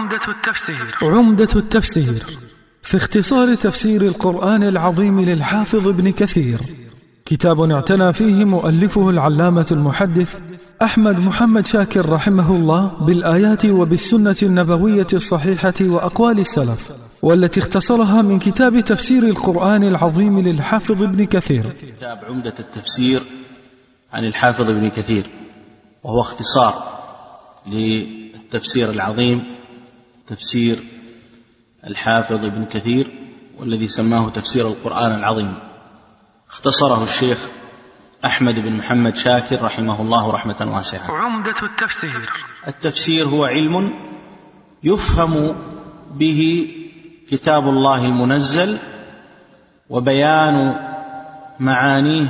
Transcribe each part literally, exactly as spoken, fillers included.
عمدة التفسير عمدة التفسير في اختصار تفسير القرآن العظيم للحافظ ابن كثير، كتاب اعتنى فيه مؤلفه العلامة المحدث أحمد محمد شاكر رحمه الله بالآيات وبالسنة النبوية الصحيحة وأقوال السلف، والتي اختصرها من كتاب تفسير القرآن العظيم للحافظ ابن كثير. كتاب عمدة التفسير عن الحافظ ابن كثير، وهو اختصار للتفسير العظيم تفسير الحافظ ابن كثير، والذي سماه تفسير القرآن العظيم. اختصره الشيخ أحمد بن محمد شاكر رحمه الله رحمة واسعة. عمدة التفسير التفسير هو علم يفهم به كتاب الله المنزل وبيان معانيه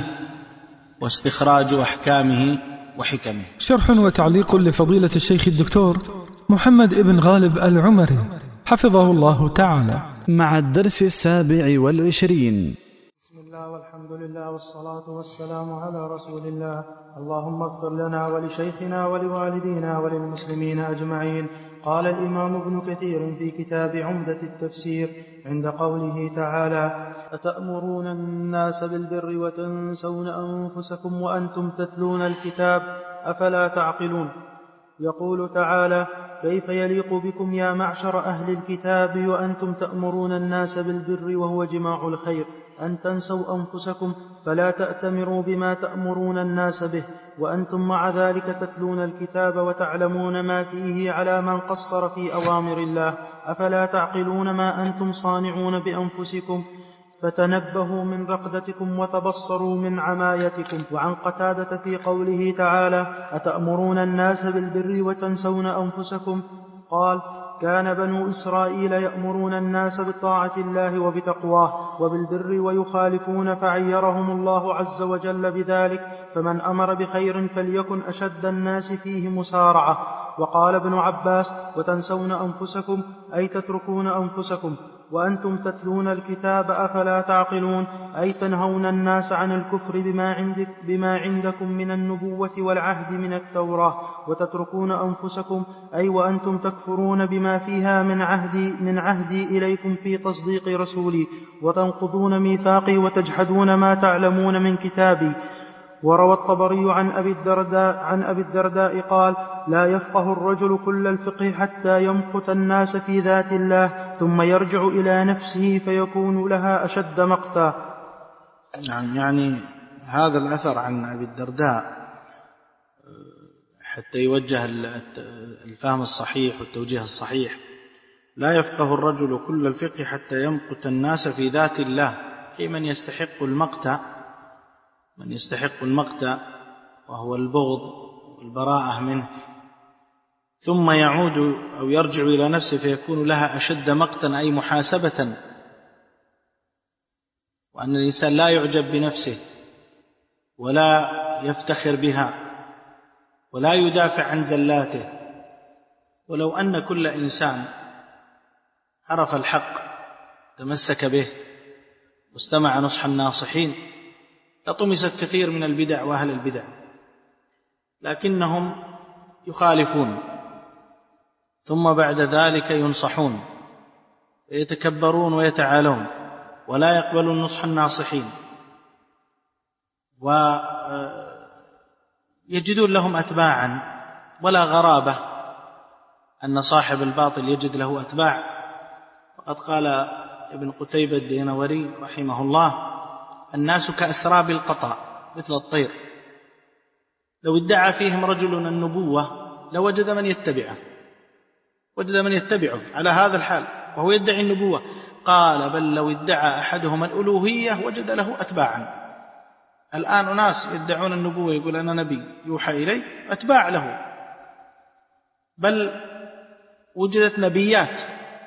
واستخراج أحكامه وحكمه. شرح وتعليق لفضيلة الشيخ الدكتور محمد ابن غالب العمري حفظه الله تعالى، مع الدرس السابع والعشرين. بسم الله والحمد لله والصلاة والسلام على رسول الله. اللهم اغفر لنا ولشيخنا ولوالدينا وللمسلمين أجمعين. قال الإمام ابن كثير في كتاب عمدة التفسير عند قوله تعالى: أتأمرون الناس بالبر وتنسون أنفسكم وأنتم تتلون الكتاب أفلا تعقلون. يقول تعالى: كيف يليق بكم يا معشر أهل الكتاب وأنتم تأمرون الناس بالبر وهو جماع الخير أن تنسوا أنفسكم فلا تأتمروا بما تأمرون الناس به وأنتم مع ذلك تتلون الكتاب وتعلمون ما فيه على من قصر في أوامر الله أفلا تعقلون ما أنتم صانعون بأنفسكم فتنبهوا من رقدتكم وتبصروا من عمايتكم. وعن قتادة في قوله تعالى: أتأمرون الناس بالبر وتنسون أنفسكم، قال: كان بنو إسرائيل يأمرون الناس بطاعة الله وبتقواه وبالبر ويخالفون فعيرهم الله عز وجل بذلك، فمن أمر بخير فليكن أشد الناس فيه مسارعة. وقال ابن عباس: وتنسون أنفسكم أي تتركون أنفسكم وأنتم تتلون الكتاب أفلا تعقلون، أي تنهون الناس عن الكفر بما, عندك بما عندكم من النبوة والعهد من التوراة، وتتركون أنفسكم أي وأنتم تكفرون بما فيها من عهدي, من عهدي إليكم في تصديق رسولي، وتنقضون ميثاقي وتجحدون ما تعلمون من كتابي. وروى الطبري عن أبي الدرداء, عن أبي الدرداء قال: لا يفقه الرجل كل الفقه حتى يمقت الناس في ذات الله ثم يرجع إلى نفسه فيكون لها أشد مقتا. يعني, يعني هذا الأثر عن أبي الدرداء حتى يوجه الفهم الصحيح والتوجيه الصحيح. لا يفقه الرجل كل الفقه حتى يمقت الناس في ذات الله، أي من يستحق المقت من يستحق المقت وهو البغض والبراءة منه، ثم يعود أو يرجع إلى نفسه فيكون لها أشد مقتا أي محاسبة، وأن الإنسان لا يعجب بنفسه ولا يفتخر بها ولا يدافع عن زلاته. ولو أن كل إنسان عرف الحق تمسك به واستمع نصح الناصحين لطمست كثير من البدع وأهل البدع، لكنهم يخالفون ثم بعد ذلك ينصحون ويتكبرون ويتعالون ولا يقبلون نصح الناصحين، ويجدون لهم أتباعا. ولا غرابة أن صاحب الباطل يجد له أتباع، فقد قال ابن قتيبة الدينوري رحمه الله: الناس كأسراب القطع مثل الطير، لو ادعى فيهم رجل النبوة لوجد من يتبعه وجد من يتبعه على هذا الحال وهو يدعي النبوة. قال: بل لو ادعى أحدهم الألوهية وجد له أتباعا. الآن أناس يدعون النبوة يقول أنا نبي يوحى إلي، أتباع له، بل وجدت نبيات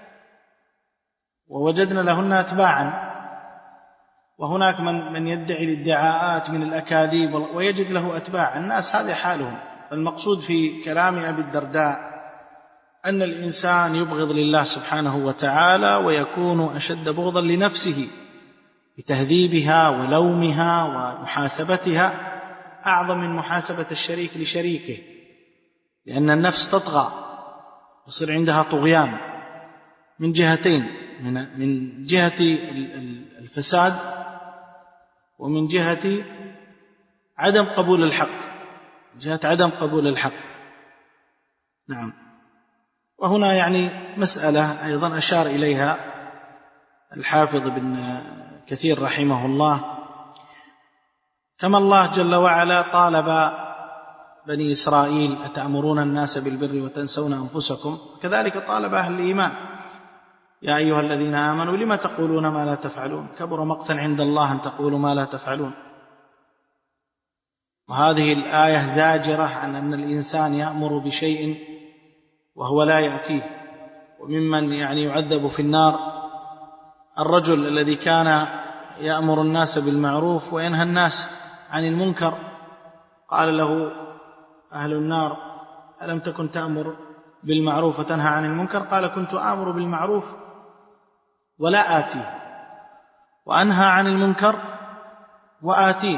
ووجدنا لهن أتباعا، وهناك من, من يدعي الادعاءات من الأكاذيب ويجد له أتباع. الناس هذا حالهم. فالمقصود في كلام أبي الدرداء أن الإنسان يبغض لله سبحانه وتعالى ويكون أشد بغضا لنفسه بتهذيبها ولومها ومحاسبتها أعظم من محاسبة الشريك لشريكه، لأن النفس تطغى يصير عندها طغيان من جهتين، من من جهة الفساد ومن جهة عدم قبول الحق، من جهة عدم قبول الحق. نعم. وهنا يعني مسألة أيضا أشار إليها الحافظ ابن كثير رحمه الله، كما الله جل وعلا طالب بني إسرائيل أتأمرون الناس بالبر وتنسون أنفسكم، كذلك طالب أهل الإيمان يا أيها الذين آمنوا لما تقولون ما لا تفعلون كبر مقتا عند الله أن تقولوا ما لا تفعلون. وهذه الآية زاجرة عن أن الإنسان يأمر بشيء وهو لا يأتيه. وممن يعني يعذب في النار الرجل الذي كان يأمر الناس بالمعروف وينهى الناس عن المنكر، قال له أهل النار ألم تكن تأمر بالمعروف وتنهى عن المنكر؟ قال كنت آمر بالمعروف ولا آتيه، وأنهى عن المنكر وآتيه.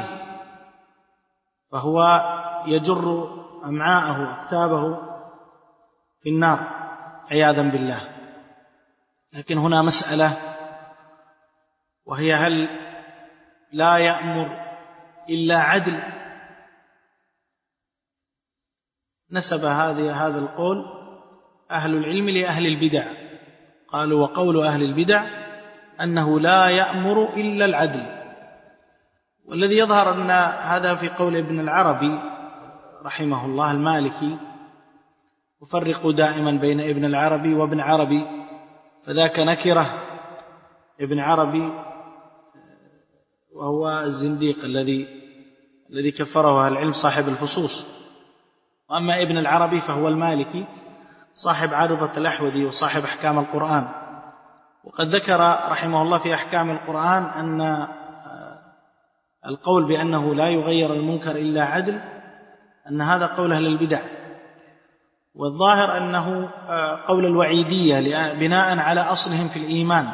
فهو يجر أمعاءه وأكتابه في النار عياذا بالله. لكن هنا مسألة، وهي هل لا يأمر إلا عدل؟ نسب هذه هذا القول أهل العلم لأهل البدع، قالوا وقول أهل البدع أنه لا يأمر إلا العدل. والذي يظهر أن هذا في قول ابن العربي رحمه الله المالكي، وفرقوا دائما بين ابن العربي وابن عربي، فذاك نكرة ابن عربي وهو الزنديق الذي الذي كفره أهل العلم صاحب الفصوص، وأما ابن العربي فهو المالكي صاحب عارضة الأحوذي وصاحب أحكام القرآن. وقد ذكر رحمه الله في أحكام القرآن أن القول بأنه لا يغير المنكر إلا عدل أن هذا قول أهل البدع، والظاهر أنه قول الوعيدية بناء على أصلهم في الإيمان،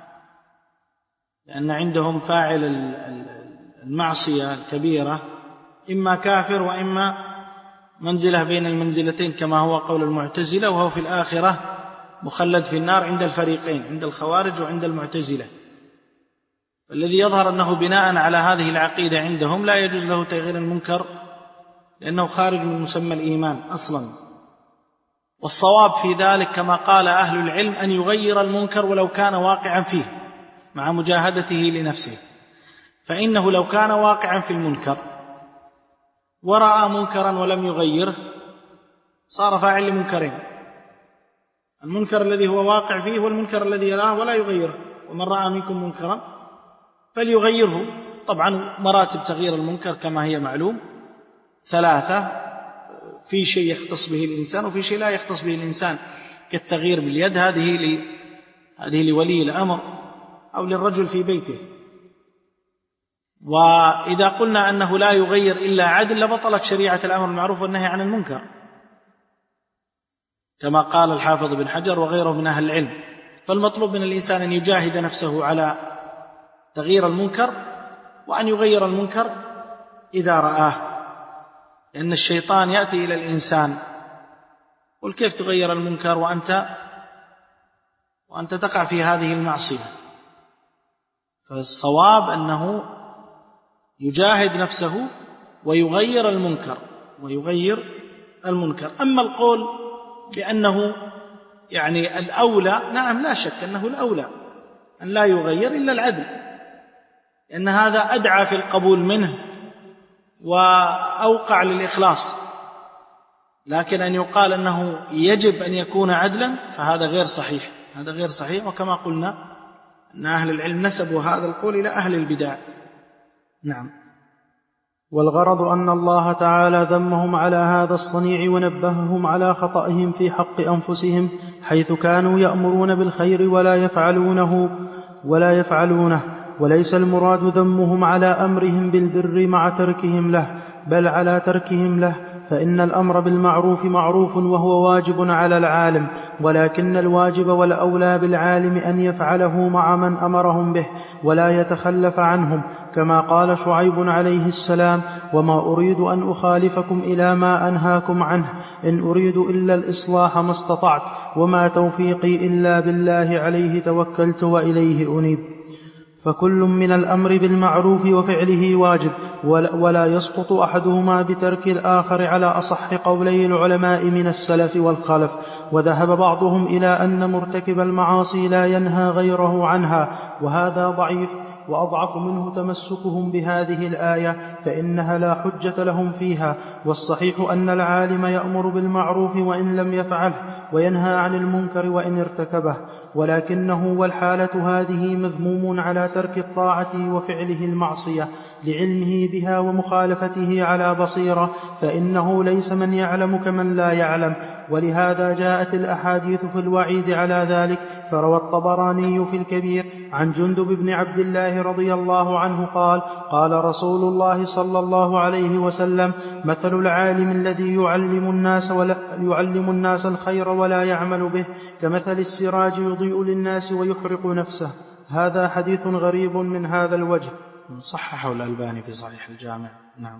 لأن عندهم فاعل المعصية الكبيرة إما كافر وإما منزلة بين المنزلتين، كما هو قول المعتزلة، وهو في الآخرة مخلد في النار عند الفريقين، عند الخوارج وعند المعتزلة. الذي يظهر أنه بناء على هذه العقيدة عندهم لا يجوز له تغيير المنكر لأنه خارج من مسمى الإيمان أصلا. والصواب في ذلك كما قال أهل العلم أن يغير المنكر ولو كان واقعا فيه مع مجاهدته لنفسه، فإنه لو كان واقعا في المنكر ورأى منكرا ولم يغيره صار فاعل لمنكرين، المنكر الذي هو واقع فيه والمنكر الذي يراه ولا يغيره. ومن رأى منكم منكرا فليغيره. طبعا مراتب تغيير المنكر كما هي معلوم ثلاثة، في شيء يختص به الإنسان وفي شيء لا يختص به الإنسان، كالتغيير باليد، هذه لي هذه لولي الأمر أو للرجل في بيته. وإذا قلنا أنه لا يغير إلا عدل لبطلت شريعة الأمر بالمعروف والنهي عن المنكر، كما قال الحافظ بن حجر وغيره من أهل العلم. فالمطلوب من الإنسان أن يجاهد نفسه على تغيير المنكر، وأن يغير المنكر إذا رآه، لأن الشيطان يأتي إلى الإنسان قل كيف تغير المنكر وأنت وأنت تقع في هذه المعصية. فالصواب أنه يجاهد نفسه ويغير المنكر ويغير المنكر. أما القول بأنه يعني الأولى، نعم لا شك أنه الأولى أن لا يغير إلا العدل، لأن هذا أدعى في القبول منه وأوقع للإخلاص. لكن أن يقال أنه يجب أن يكون عدلا فهذا غير صحيح، هذا غير صحيح. وكما قلنا أن أهل العلم نسبوا هذا القول إلى أهل البدع. نعم. والغرض أن الله تعالى ذمهم على هذا الصنيع ونبههم على خطئهم في حق أنفسهم، حيث كانوا يأمرون بالخير ولا يفعلونه ولا يفعلونه وليس المراد ذمهم على أمرهم بالبر مع تركهم له، بل على تركهم له، فإن الأمر بالمعروف معروف وهو واجب على العالم، ولكن الواجب والأولى بالعالم أن يفعله مع من أمرهم به ولا يتخلف عنهم، كما قال شعيب عليه السلام: وما أريد أن أخالفكم إلى ما أنهاكم عنه، إن أريد إلا الإصلاح ما استطعت، وما توفيقي إلا بالله، عليه توكلت وإليه أنيب. فكل من الأمر بالمعروف وفعله واجب، ولا يسقط أحدهما بترك الآخر، على أصح قولي العلماء من السلف والخلف. وذهب بعضهم إلى أن مرتكب المعاصي لا ينهى غيره عنها، وهذا ضعيف، وأضعف منه تمسكهم بهذه الآية، فإنها لا حجة لهم فيها. والصحيح أن العالم يأمر بالمعروف وإن لم يفعله، وينهى عن المنكر وإن ارتكبه، ولكنه والحالة هذه مذموم على ترك الطاعة وفعله المعصية لعلمه بها ومخالفته على بصيرة، فإنه ليس من يعلم كمن لا يعلم. ولهذا جاءت الأحاديث في الوعيد على ذلك. فروى الطبراني في الكبير عن جندب بن عبد الله رضي الله عنه قال: قال رسول الله صلى الله عليه وسلم: مثل العالم الذي يعلم الناس, ولا يعلم الناس الخير ولا يعمل به كمثل السراج يضيء للناس ويحرق نفسه. هذا حديث غريب من هذا الوجه. صححه الألباني في صحيح الجامع. نعم.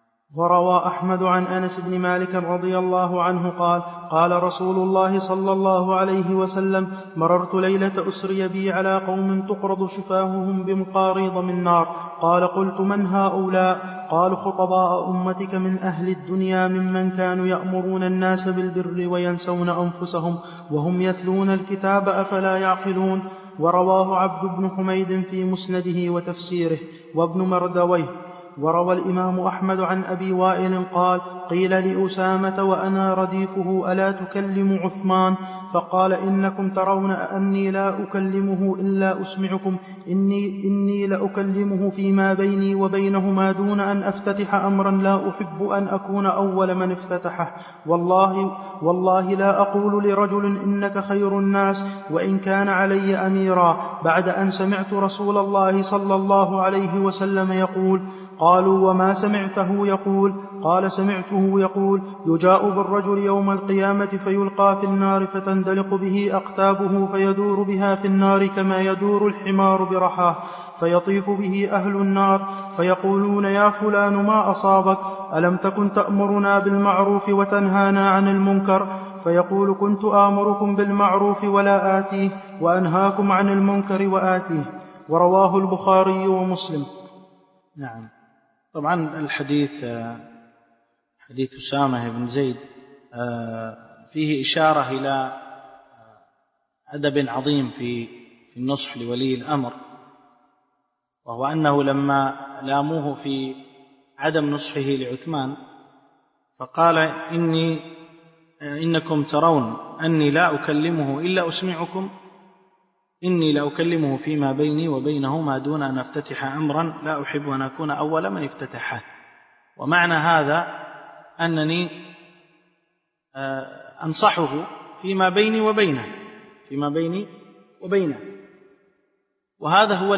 وروى أحمد عن أنس بن مالك رضي الله عنه قال: قال رسول الله صلى الله عليه وسلم: مررت ليلة أسري بي على قوم تقرض شفاههم بمقاريض من نار. قال: قلت: من هؤلاء؟ قال: خطباء أمتك من أهل الدنيا، ممن كانوا يأمرون الناس بالبر وينسون أنفسهم وهم يتلون الكتاب، أفلا يعقلون. ورواه عبد بن حميد في مسنده وتفسيره، وابن مردويه. وروى الإمام أحمد عن أبي وائل قال: قيل لأسامة وأنا رديفه: ألا تكلم عثمان؟ فقال: إنكم ترون أني لا أكلمه إلا أسمعكم، إني, إني لأكلمه فيما بيني وبينهما دون أن أفتتح أمرا لا أحب أن أكون أول من افتتحه. والله, والله لا أقول لرجل إنك خير الناس وإن كان علي أميرا، بعد أن سمعت رسول الله صلى الله عليه وسلم يقول. قالوا: وما سمعته يقول؟ قال: سمعته يقول: يجاء بالرجل يوم القيامة فيلقى في النار فتندلق به أقتابه فيدور بها في النار كما يدور الحمار برحاه، فيطيف به أهل النار فيقولون: يا فلان ما أصابك؟ ألم تكن تأمرنا بالمعروف وتنهانا عن المنكر؟ فيقول: كنت آمركم بالمعروف ولا آتيه، وأنهاكم عن المنكر وآتيه. ورواه البخاري ومسلم. نعم. طبعا الحديث حديث أسامة بن زيد فيه إشارة إلى أدب عظيم في في النصح لولي الأمر، وهو أنه لما لاموه في عدم نصحه لعثمان فقال: إني إنكم ترون أني لا أكلمه إلا أسمعكم، إني لأكلمه فيما بيني وبينه ما دون أن أفتتح أمرا لا أحب أن أكون أول من افتتحه. ومعنى هذا أنني أنصحه فيما بيني وبينه فيما بيني وبينه وهذا هو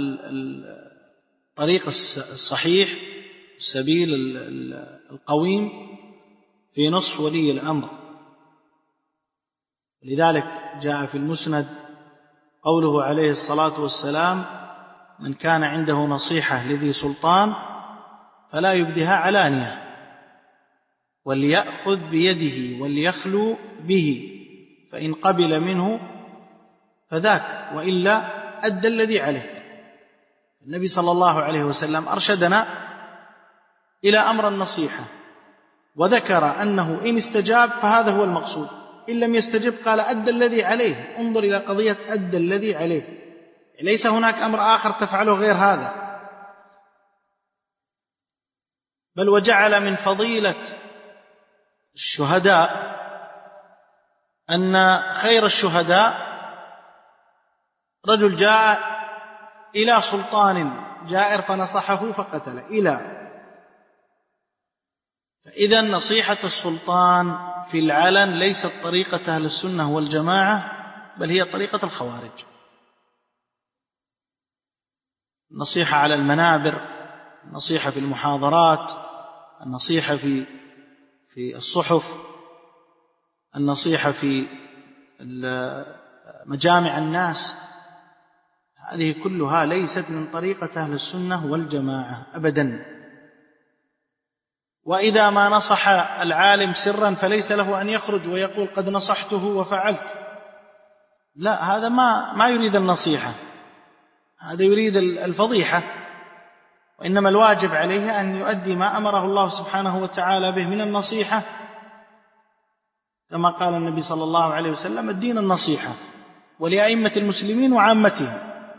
الطريق الصحيح، السبيل القويم في نصح ولي الأمر. لذلك جاء في المسند قوله عليه الصلاة والسلام: من كان عنده نصيحة لذي سلطان فلا يبدها علانية، وليأخذ بيده وليخلو به، فإن قبل منه فذاك، وإلا أدى الذي عليه. النبي صلى الله عليه وسلم أرشدنا إلى أمر النصيحة، وذكر أنه إن استجاب فهذا هو المقصود، إن لم يستجب قال أدى الذي عليه. انظر إلى قضية أدى الذي عليه، ليس هناك أمر آخر تفعله غير هذا. بل وجعل من فضيلة الشهداء أن خير الشهداء رجل جاء إلى سلطان جائر فنصحه فقتل إلى. فإذا نصيحة السلطان في العلن ليست طريقة أهل السنة والجماعة، بل هي طريقة الخوارج. النصيحة على المنابر، النصيحة في المحاضرات، النصيحة في في الصحف، النصيحة في مجامع الناس، هذه كلها ليست من طريقة أهل السنة والجماعة أبدا. وإذا ما نصح العالم سرا فليس له أن يخرج ويقول قد نصحته وفعلت، لا، هذا ما ما يريد النصيحة، هذا يريد الفضيحة. وإنما الواجب عليه أن يؤدي ما أمره الله سبحانه وتعالى به من النصيحة، كما قال النبي صلى الله عليه وسلم: الدين النصيحة ولأئمة المسلمين وعامتهم.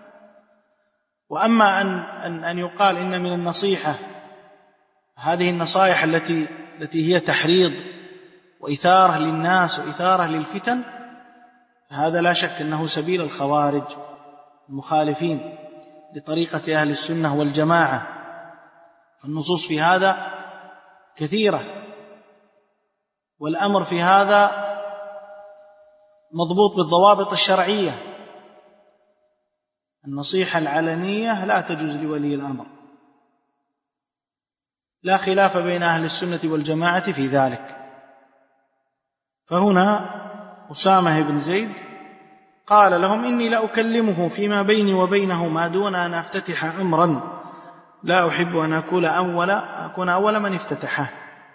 وأما أن, أن, أن يقال إن من النصيحة هذه النصائح التي, التي هي تحريض وإثارة للناس وإثارة للفتن، فهذا لا شك أنه سبيل الخوارج المخالفين لطريقة أهل السنة والجماعة. النصوص في هذا كثيرة، والأمر في هذا مضبوط بالضوابط الشرعية. النصيحة العلنية لا تجوز لولي الأمر، لا خلاف بين أهل السنة والجماعة في ذلك. فهنا أسامة بن زيد قال لهم: إني لأكلمه فيما بيني وبينه ما دون أن أفتتح أمرا لا أحب أن أكون أول, أكون أول من افتتحه.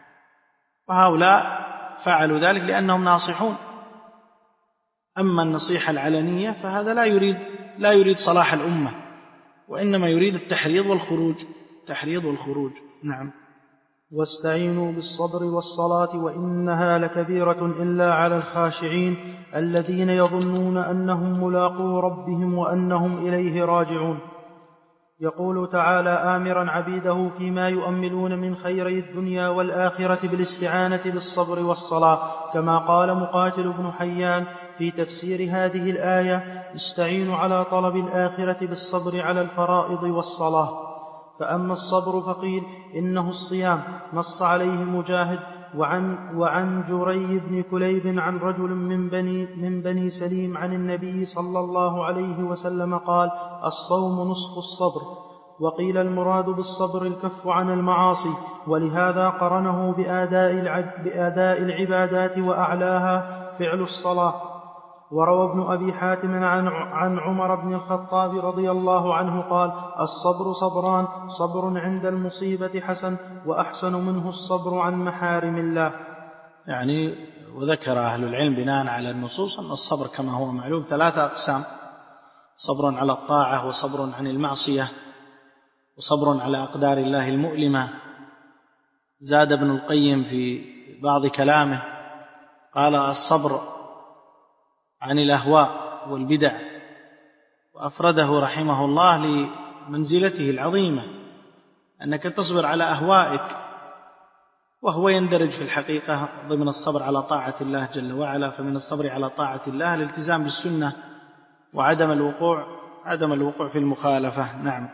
وهؤلاء فعلوا ذلك لأنهم ناصحون. أما النصيحة العلنية فهذا لا يريد لا يريد صلاح الأمة، وإنما يريد التحريض والخروج تحريض والخروج. نعم. واستعينوا بالصبر والصلاة وإنها لكبيرة إلا على الخاشعين الذين يظنون أنهم ملاقو ربهم وأنهم إليه راجعون. يقول تعالى آمرا عبيده فيما يؤملون من خيري الدنيا والآخرة بالاستعانة بالصبر والصلاة، كما قال مقاتل بن حيان في تفسير هذه الآية: استعينوا على طلب الآخرة بالصبر على الفرائض والصلاة. فأما الصبر فقيل إنه الصيام، نص عليه مجاهد. وعن, وعن جري بن كليب عن رجل من بني, من بني سليم عن النبي صلى الله عليه وسلم قال: الصوم نصف الصبر. وقيل المراد بالصبر الكف عن المعاصي، ولهذا قرنه بآداء, بآداء العبادات وأعلاها فعل الصلاة. وروى ابن أبي حاتم عن, عن عمر بن الخطاب رضي الله عنه قال: الصبر صبران، صبر عند المصيبة حسن، وأحسن منه الصبر عن محارم الله. يعني وذكر أهل العلم بناء على النصوص أن الصبر كما هو معلوم ثلاثة أقسام: صبر على الطاعة، وصبر عن المعصية، وصبر على أقدار الله المؤلمة. زاد ابن القيم في بعض كلامه قال: الصبر عن الأهواء والبدع، وأفرده رحمه الله لمنزلته العظيمة، أنك تصبر على أهوائك، وهو يندرج في الحقيقة ضمن الصبر على طاعة الله جل وعلا. فمن الصبر على طاعة الله الالتزام بالسنة وعدم الوقوع عدم الوقوع في المخالفة. نعم.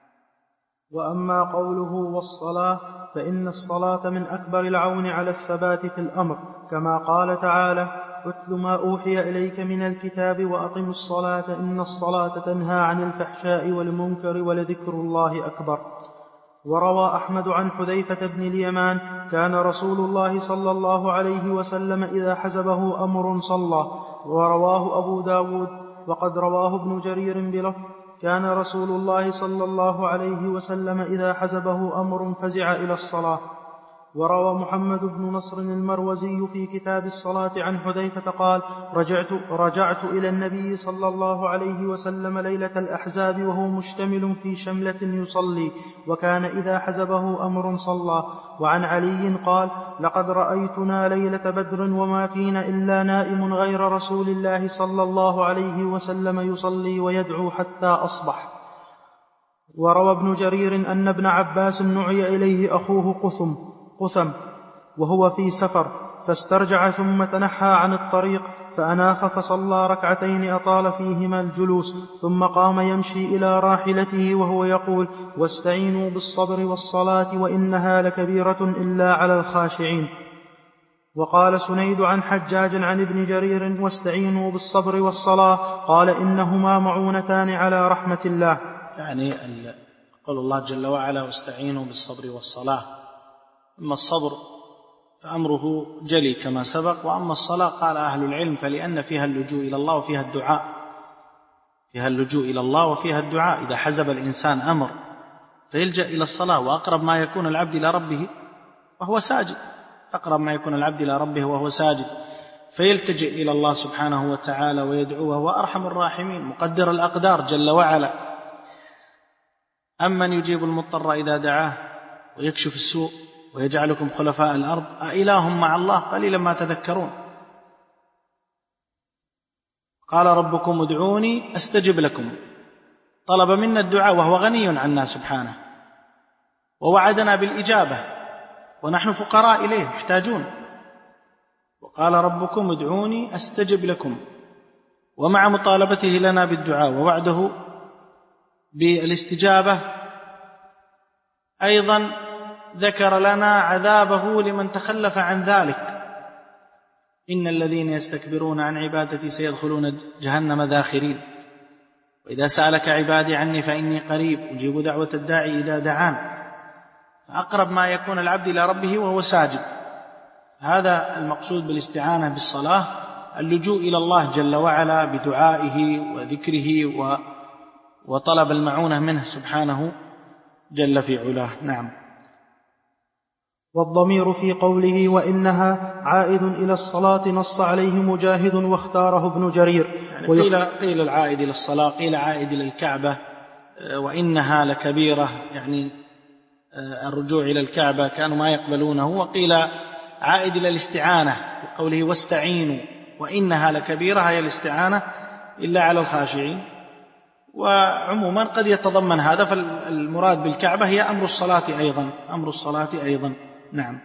وأما قوله والصلاة فإن الصلاة من أكبر العون على الثبات في الأمر، كما قال تعالى: اتل ما أوحي إليك من الكتاب وأقم الصلاة إن الصلاة تنهى عن الفحشاء والمنكر ولذكر الله أكبر. وروى أحمد عن حذيفة بن اليمان: كان رسول الله صلى الله عليه وسلم إذا حزبه أمر صلى. ورواه أبو داود. وقد رواه ابن جرير بلفظ: كان رسول الله صلى الله عليه وسلم إذا حزبه أمر فزع إلى الصلاة. وروى محمد بن نصر المروزي في كتاب الصلاة عن حذيفة قال: رجعت, رجعت إلى النبي صلى الله عليه وسلم ليلة الأحزاب وهو مشتمل في شملة يصلي، وكان إذا حزبه أمر صلى. وعن علي قال: لقد رأيتنا ليلة بدر وما فينا إلا نائم غير رسول الله صلى الله عليه وسلم يصلي ويدعو حتى أصبح. وروى ابن جرير أن ابن عباس نعي إليه أخوه قثم قثم وهو في سفر، فاسترجع ثم تنحى عن الطريق فأناخ فصلى ركعتين أطال فيهما الجلوس، ثم قام يمشي إلى راحلته وهو يقول: واستعينوا بالصبر والصلاة وإنها لكبيرة إلا على الخاشعين. وقال سنيد عن حجاج عن ابن جرير: واستعينوا بالصبر والصلاة، قال: إنهما معونتان على رحمة الله. يعني قول الله جل وعلا: واستعينوا بالصبر والصلاة. أما الصبر فأمره جلي كما سبق، وأما الصلاة قال أهل العلم فلأن فيها اللجوء إلى الله وفيها الدعاء، فيها اللجوء إلى الله وفيها الدعاء. إذا حزب الإنسان أمر فيلجأ إلى الصلاة، وأقرب ما يكون العبد إلى ربه وهو ساجد، أقرب ما يكون العبد إلى ربه وهو ساجد، فيلتجئ إلى الله سبحانه وتعالى ويدعوه، وهو أرحم الراحمين مقدر الأقدار جل وعلا. أمن يجيب المضطر إذا دعاه ويكشف السوء ويجعلكم خلفاء الأرض أإله مع الله قليلا ما تذكرون. قال ربكم ادعوني أستجب لكم، طلب منا الدعاء وهو غني عنا سبحانه، ووعدنا بالإجابة ونحن فقراء إليه محتاجون. وقال ربكم ادعوني أستجب لكم، ومع مطالبته لنا بالدعاء ووعده بالاستجابة أيضا ذكر لنا عذابه لمن تخلف عن ذلك. إن الذين يستكبرون عن عبادتي سيدخلون جهنم داخرين. وإذا سألك عبادي عني فإني قريب أجيب دعوة الداعي إذا دعان. فأقرب ما يكون العبد إلى ربه وهو ساجد. هذا المقصود بالاستعانة بالصلاة، اللجوء إلى الله جل وعلا بدعائه وذكره وطلب المعونة منه سبحانه جل في علاه. نعم. والضمير في قوله وإنها عائد إلى الصلاة نص عليه مجاهد واختاره ابن جرير. يعني قيل, قيل العائد إلى الصلاة، قيل عائد إلى الكعبة، وإنها لكبيرة يعني الرجوع إلى الكعبة كانوا ما يقبلونه، وقيل عائد إلى الاستعانة بقوله واستعينوا وإنها لكبيرة، هي الاستعانة إلا على الخاشعين. وعموما قد يتضمن هذا، فالمراد بالكعبة هي أمر الصلاة أيضا، أمر الصلاة أيضا. نعم.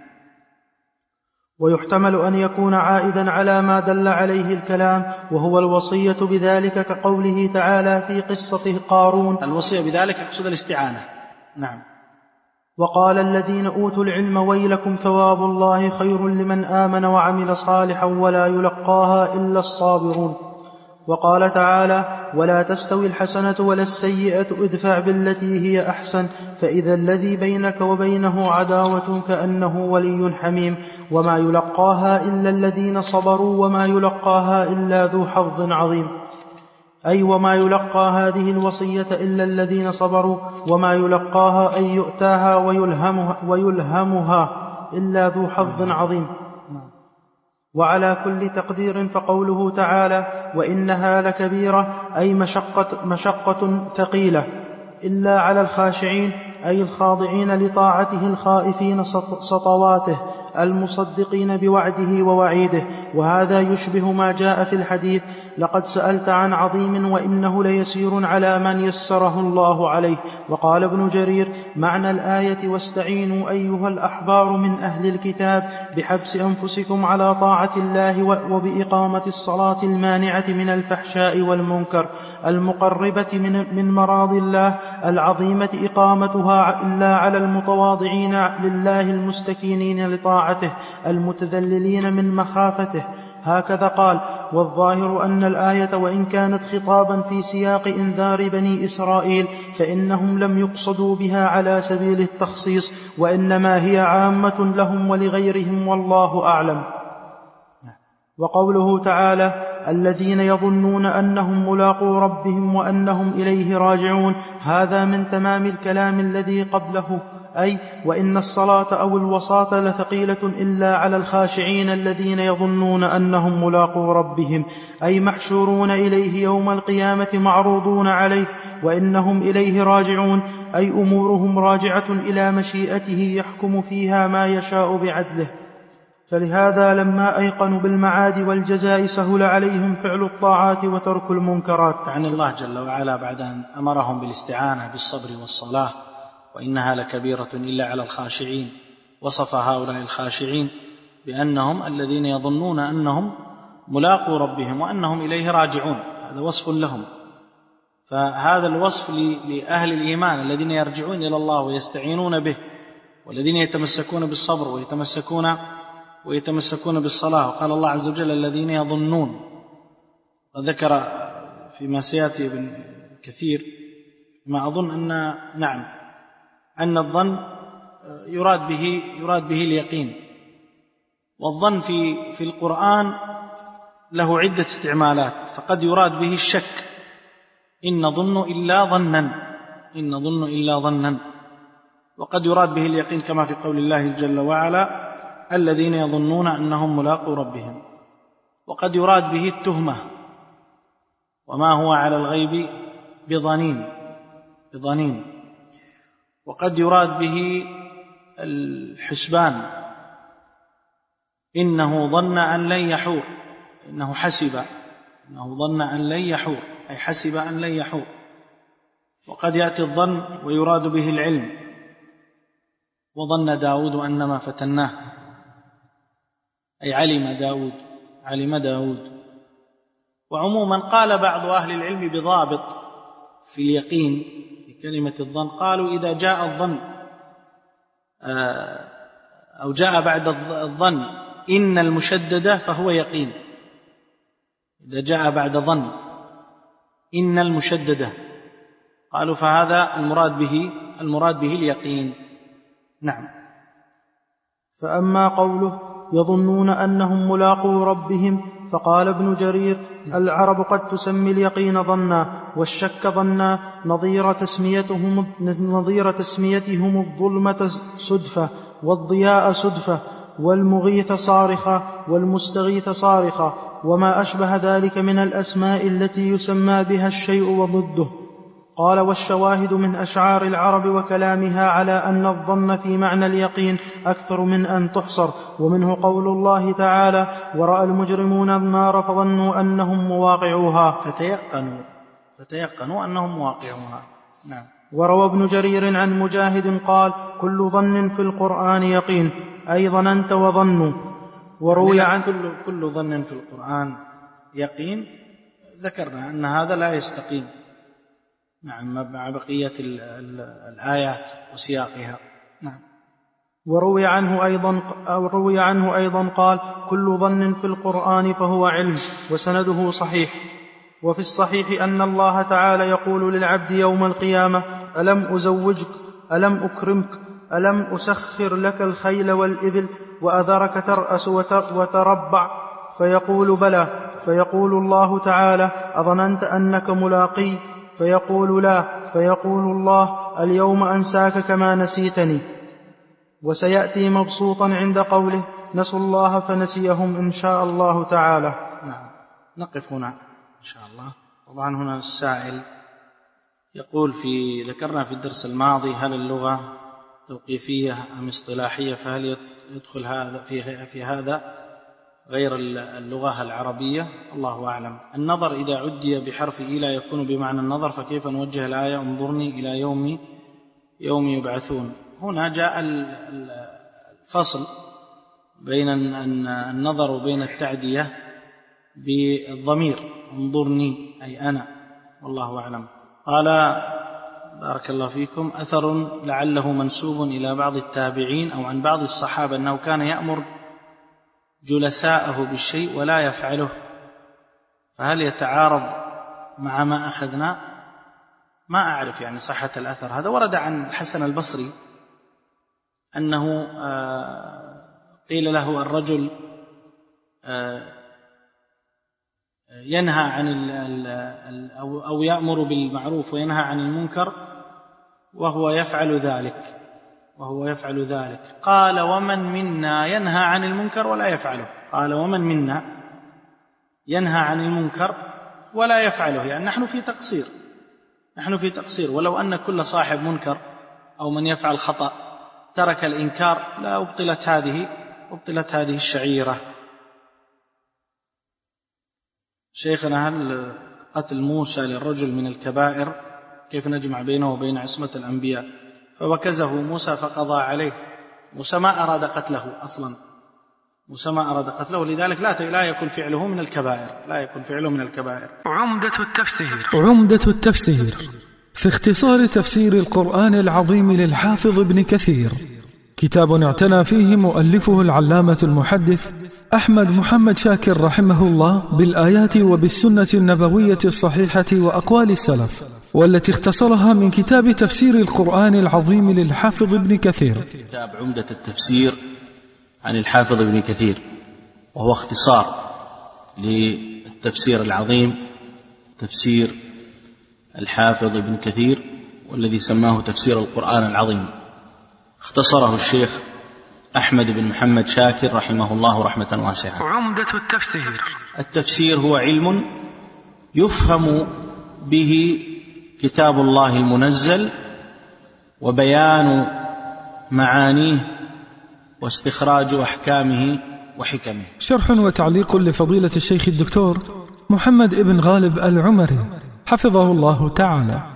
ويحتمل أن يكون عائدا على ما دل عليه الكلام، وهو الوصية بذلك، كقوله تعالى في قصة قارون. الوصية بذلك يقصد الاستعانة. نعم. وقال الذين أوتوا العلم ويلكم ثواب الله خير لمن آمن وعمل صالحا ولا يلقاها إلا الصابرون. وقال تعالى ولا تستوي الحسنة ولا السيئة ادفع بالتي هي أحسن فإذا الذي بينك وبينه عداوة كأنه ولي حميم وما يلقاها إلا الذين صبروا وما يلقاها إلا ذو حظ عظيم. أي وما يلقى هذه الوصية إلا الذين صبروا، وما يلقاها أي يؤتاها ويلهمها, ويلهمها إلا ذو حظ عظيم. وعلى كل تقدير فقوله تعالى وإنها لكبيرة أي مشقة, مشقة ثقيلة إلا على الخاشعين أي الخاضعين لطاعته الخائفين سطواته المصدقين بوعده ووعيده. وهذا يشبه ما جاء في الحديث لقد سألت عن عظيم وإنه ليسير على من يسره الله عليه. وقال ابن جرير معنى الآية واستعينوا أيها الأحبار من أهل الكتاب بحبس أنفسكم على طاعة الله وبإقامة الصلاة المانعة من الفحشاء والمنكر المقربة من, من مراض الله العظيمة إقامتها إلا على المتواضعين لله المستكينين لطاعته المتذللين من مخافته. هكذا قال. والظاهر أن الآية وإن كانت خطابا في سياق إنذار بني إسرائيل فإنهم لم يقصدوا بها على سبيل التخصيص، وإنما هي عامة لهم ولغيرهم والله أعلم. وقوله تعالى الذين يظنون أنهم ملاقو ربهم وأنهم إليه راجعون، هذا من تمام الكلام الذي قبله، أي وإن الصلاة أو الوصاة لثقيلة إلا على الخاشعين الذين يظنون أنهم ملاقو ربهم، أي محشورون إليه يوم القيامة معروضون عليه، وإنهم إليه راجعون أي أمورهم راجعة إلى مشيئته يحكم فيها ما يشاء بعدله. فلهذا لما أيقنوا بالمعاد والجزاء سهل عليهم فعل الطاعات وترك المنكرات. يعني الله جل وعلا بعد أن أمرهم بالاستعانة بالصبر والصلاة وإنها لكبيرة إلا على الخاشعين، وصف هؤلاء الخاشعين بأنهم الذين يظنون أنهم ملاقو ربهم وأنهم إليه راجعون، هذا وصف لهم. فهذا الوصف لأهل الإيمان الذين يرجعون إلى الله ويستعينون به، والذين يتمسكون بالصبر ويتمسكون ويتمسكون بالصلاة. وقال الله عز وجل الذين يظنون، وذكر فيما سيأتي ابن كثير ما أظن أن نعم أن الظن يراد به يراد به اليقين. والظن في في القرآن له عدة استعمالات، فقد يراد به الشك إن نظن إلا ظنا إن نظن إلا ظنا. وقد يراد به اليقين كما في قول الله جل وعلا الذين يظنون أنهم ملاقو ربهم. وقد يراد به التهمة وما هو على الغيب بضنين بضنين. وقد يراد به الحسبان، إنه ظن أن لن يحور، إنه حسب إنه ظن أن لن يحور أي حسب أن لن يحور. وقد يأتي الظن ويراد به العلم، وظن داود أنما فتناه أي علم داود علم داود. وعموما قال بعض أهل العلم بضابط في اليقين بكلمة الظن، قالوا إذا جاء الظن أو جاء بعد الظن إن المشددة فهو يقين. إذا جاء بعد ظن إن المشددة قالوا فهذا المراد به المراد به اليقين. نعم. فأما قوله يظنون أنهم ملاقو ربهم، فقال ابن جرير العرب قد تسمي اليقين ظنا، والشك ظنا، نظير تسميتهم, نظير تسميتهم الظلمة صدفة، والضياء صدفة، والمغيث صارخة، والمستغيث صارخة، وما أشبه ذلك من الأسماء التي يسمى بها الشيء وضده. قال والشواهد من أشعار العرب وكلامها على أن الظن في معنى اليقين أكثر من أن تحصر، ومنه قول الله تعالى ورأى المجرمون النار فظنوا أنهم مواقعوها فتيقنوا فتيقنوا أنهم مواقعوها. نعم. وروى ابن جرير عن مجاهد قال كل ظن في القرآن يقين أي ظننت وظنوا. وروي عن كل, كل ظن في القرآن يقين، ذكرنا أن هذا لا يستقيم نعم مع بقية الآيات وسياقها. نعم. وروي عنه أيضا أو روي عنه أيضا قال كل ظن في القرآن فهو علم، وسنده صحيح. وفي الصحيح أن الله تعالى يقول للعبد يوم القيامة ألم أزوجك، ألم أكرمك، ألم أسخر لك الخيل والإبل وأذرك ترأس وتربع، فيقول بلى، فيقول الله تعالى أظننت أنك ملاقي، فيقول لا، فيقول الله اليوم أنساك كما نسيتني. وسيأتي مبسوطا عند قوله نسوا الله فنسيهم إن شاء الله تعالى. نعم. نقف هنا إن شاء الله. طبعا هنا السائل يقول في ذكرنا في الدرس الماضي هل اللغة توقيفية أم اصطلاحية، فهل يدخل هذا في, في هذا غير اللغة العربية؟ الله أعلم. النظر إذا عدي بحرف إلى يكون بمعنى النظر، فكيف نوجه الآية انظرني إلى يوم يوم يبعثون؟ هنا جاء الفصل بين النظر وبين التعدية بالضمير انظرني أي أنا، والله أعلم. قال بارك الله فيكم أثر لعله منسوب إلى بعض التابعين أو عن بعض الصحابة أنه كان يأمر جلساءه بالشيء ولا يفعله، فهل يتعارض مع ما أخذنا؟ ما أعرف يعني صحة الأثر هذا. ورد عن الحسن البصري أنه قيل له الرجل ينهى عن أو يأمر بالمعروف وينهى عن المنكر وهو يفعل ذلك وهو يفعل ذلك قال ومن منا ينهى عن المنكر ولا يفعله؟ قال ومن منا ينهى عن المنكر ولا يفعله، يعني نحن في تقصير نحن في تقصير ولو أن كل صاحب منكر أو من يفعل خطأ ترك الإنكار لا أبطلت هذه أبطلت هذه الشعيرة. شيخنا هل قتل موسى للرجل من الكبائر؟ كيف نجمع بينه وبين عصمة الأنبياء؟ فوكزه موسى فقضى عليه. موسى ما أراد قتله أصلا موسى ما أراد قتله لذلك لا لا يكون فعله من الكبائر لا يكون فعله من الكبائر. عمدة التفسير عمدة التفسير في اختصار تفسير القرآن العظيم للحافظ ابن كثير، كتاب اعتنى فيه مؤلفه العلامة المحدث أحمد محمد شاكر رحمه الله بالآيات وبالسنة النبوية الصحيحة وأقوال السلف، والتي اختصرها من كتاب تفسير القرآن العظيم للحافظ ابن كثير. كتاب عمدة التفسير عن الحافظ ابن كثير، وهو اختصار للتفسير العظيم تفسير الحافظ ابن كثير، والذي سماه تفسير القرآن العظيم. اختصره الشيخ أحمد بن محمد شاكر رحمه الله رحمة واسعة. عمدة التفسير. التفسير هو علم يفهم به كتاب الله المنزل وبيان معانيه واستخراج أحكامه وحكمه. شرح وتعليق لفضيلة الشيخ الدكتور محمد ابن غالب العمري حفظه الله تعالى.